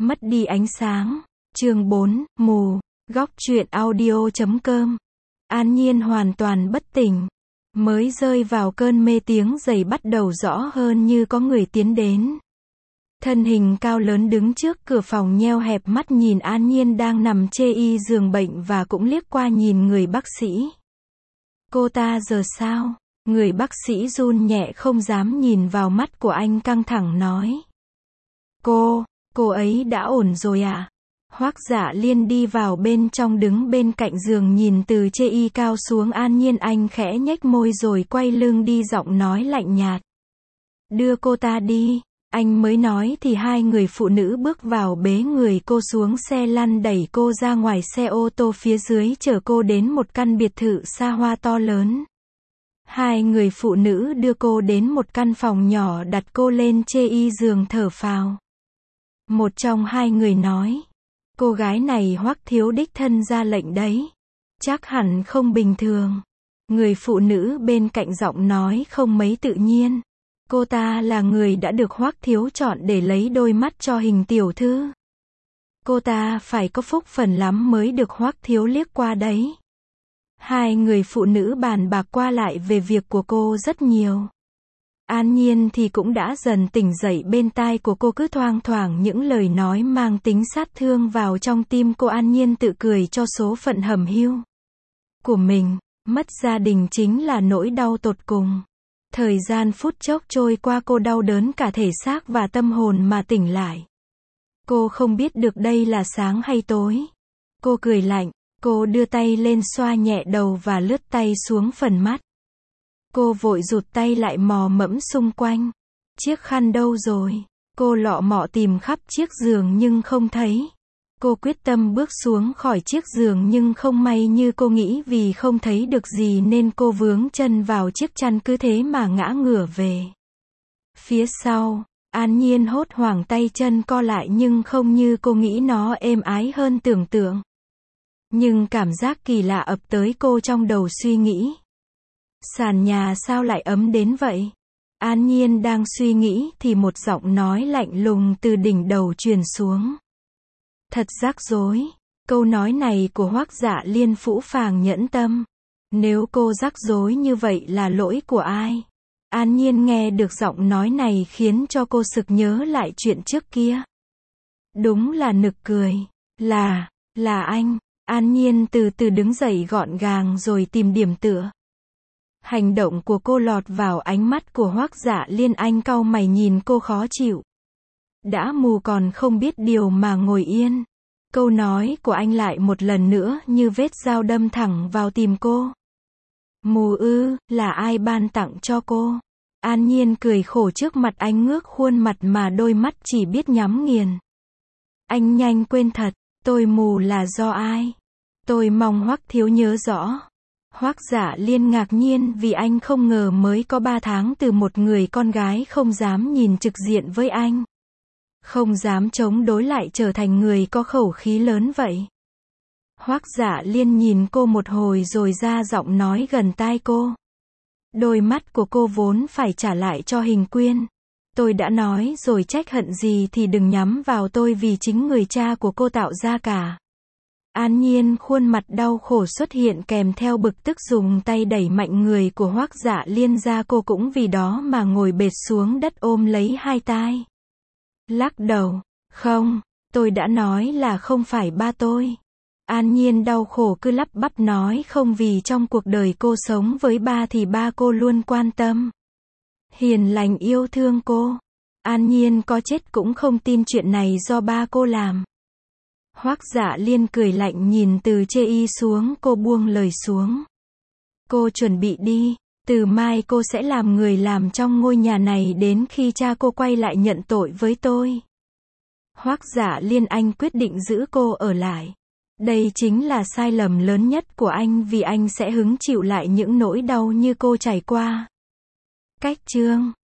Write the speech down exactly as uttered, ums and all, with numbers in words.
Mất đi ánh sáng. Chương bốn, mù. Góc truyện audio chấm com. An Nhiên hoàn toàn bất tỉnh. Mới rơi vào cơn mê tiếng giày bắt đầu rõ hơn như có người tiến đến. Thân hình cao lớn đứng trước cửa phòng nheo hẹp mắt nhìn An Nhiên đang nằm chê y giường bệnh và cũng liếc qua nhìn người bác sĩ. Cô ta giờ sao? Người bác sĩ run nhẹ không dám nhìn vào mắt của anh căng thẳng nói. Cô, cô ấy đã ổn rồi ạ. À? Hoắc Dạ Liên đi vào bên trong đứng bên cạnh giường nhìn từ chê y cao xuống An Nhiên, anh khẽ nhếch môi rồi quay lưng đi, giọng nói lạnh nhạt. Đưa cô ta đi. Anh mới nói thì hai người phụ nữ bước vào bế người cô xuống xe lăn đẩy cô ra ngoài xe ô tô phía dưới chở cô đến một căn biệt thự xa hoa to lớn. Hai người phụ nữ đưa cô đến một căn phòng nhỏ đặt cô lên chê y giường thở phào. Một trong hai người nói. Cô gái này Hoắc thiếu đích thân ra lệnh đấy. Chắc hẳn không bình thường. Người phụ nữ bên cạnh giọng nói không mấy tự nhiên. Cô ta là người đã được Hoắc thiếu chọn để lấy đôi mắt cho Hình tiểu thư. Cô ta phải có phúc phần lắm mới được Hoắc thiếu liếc qua đấy. Hai người phụ nữ bàn bạc qua lại về việc của cô rất nhiều. An Nhiên thì cũng đã dần tỉnh dậy, bên tai của cô cứ thoang thoảng những lời nói mang tính sát thương vào trong tim cô. An Nhiên tự cười cho số phận hẩm hiu của mình. Mất gia đình chính là nỗi đau tột cùng. Thời gian phút chốc trôi qua, cô đau đớn cả thể xác và tâm hồn mà tỉnh lại. Cô không biết được đây là sáng hay tối. Cô cười lạnh, cô đưa tay lên xoa nhẹ đầu và lướt tay xuống phần mắt. Cô vội rụt tay lại mò mẫm xung quanh. Chiếc khăn đâu rồi? Cô lọ mọ tìm khắp chiếc giường nhưng không thấy. Cô quyết tâm bước xuống khỏi chiếc giường nhưng không may như cô nghĩ, vì không thấy được gì nên cô vướng chân vào chiếc chăn, cứ thế mà ngã ngửa về. Phía sau, An Nhiên hốt hoảng, tay chân co lại nhưng không như cô nghĩ, nó êm ái hơn tưởng tượng. Nhưng cảm giác kỳ lạ ập tới cô trong đầu, suy nghĩ. Sàn nhà sao lại ấm đến vậy? An Nhiên đang suy nghĩ thì một giọng nói lạnh lùng từ đỉnh đầu truyền xuống. Thật rắc rối. Câu nói này của Hoắc Dạ Liên phũ phàng nhẫn tâm. Nếu cô rắc rối như vậy là lỗi của ai? An Nhiên nghe được giọng nói này khiến cho cô sực nhớ lại chuyện trước kia. Đúng là nực cười. Là, là anh. An Nhiên từ từ đứng dậy gọn gàng rồi tìm điểm tựa. Hành động của cô lọt vào ánh mắt của Hoắc Dạ Liên, anh cau mày nhìn cô khó chịu. Đã mù còn không biết điều mà ngồi yên. Câu nói của anh lại một lần nữa như vết dao đâm thẳng vào tim cô. Mù ư, là ai ban tặng cho cô? An Nhiên cười khổ trước mặt anh, ngước khuôn mặt mà đôi mắt chỉ biết nhắm nghiền. Anh nhanh quên thật, tôi mù là do ai? Tôi mong Hoắc thiếu nhớ rõ. Hoắc Dạ Liên ngạc nhiên vì anh không ngờ mới có ba tháng từ một người con gái không dám nhìn trực diện với anh, không dám chống đối, lại trở thành người có khẩu khí lớn vậy. Hoắc Dạ Liên nhìn cô một hồi rồi ra giọng nói gần tai cô. Đôi mắt của cô vốn phải trả lại cho Hình Quyên. Tôi đã nói rồi, trách hận gì thì đừng nhắm vào tôi, vì chính người cha của cô tạo ra cả. An Nhiên khuôn mặt đau khổ xuất hiện kèm theo bực tức, dùng tay đẩy mạnh người của Hoắc Dạ Liên ra, cô cũng vì đó mà ngồi bệt xuống đất ôm lấy hai tai. Lắc đầu, không, tôi đã nói là không phải ba tôi. An Nhiên đau khổ cứ lắp bắp nói không, vì trong cuộc đời cô sống với ba thì ba cô luôn quan tâm, hiền lành, yêu thương cô. An Nhiên có chết cũng không tin chuyện này do ba cô làm. Hoắc Dạ Liên cười lạnh nhìn từ chê y xuống, cô buông lời xuống. Cô chuẩn bị đi, từ mai cô sẽ làm người làm trong ngôi nhà này đến khi cha cô quay lại nhận tội với tôi. Hoắc Dạ Liên, anh quyết định giữ cô ở lại. Đây chính là sai lầm lớn nhất của anh, vì anh sẽ hứng chịu lại những nỗi đau như cô trải qua. Cách chương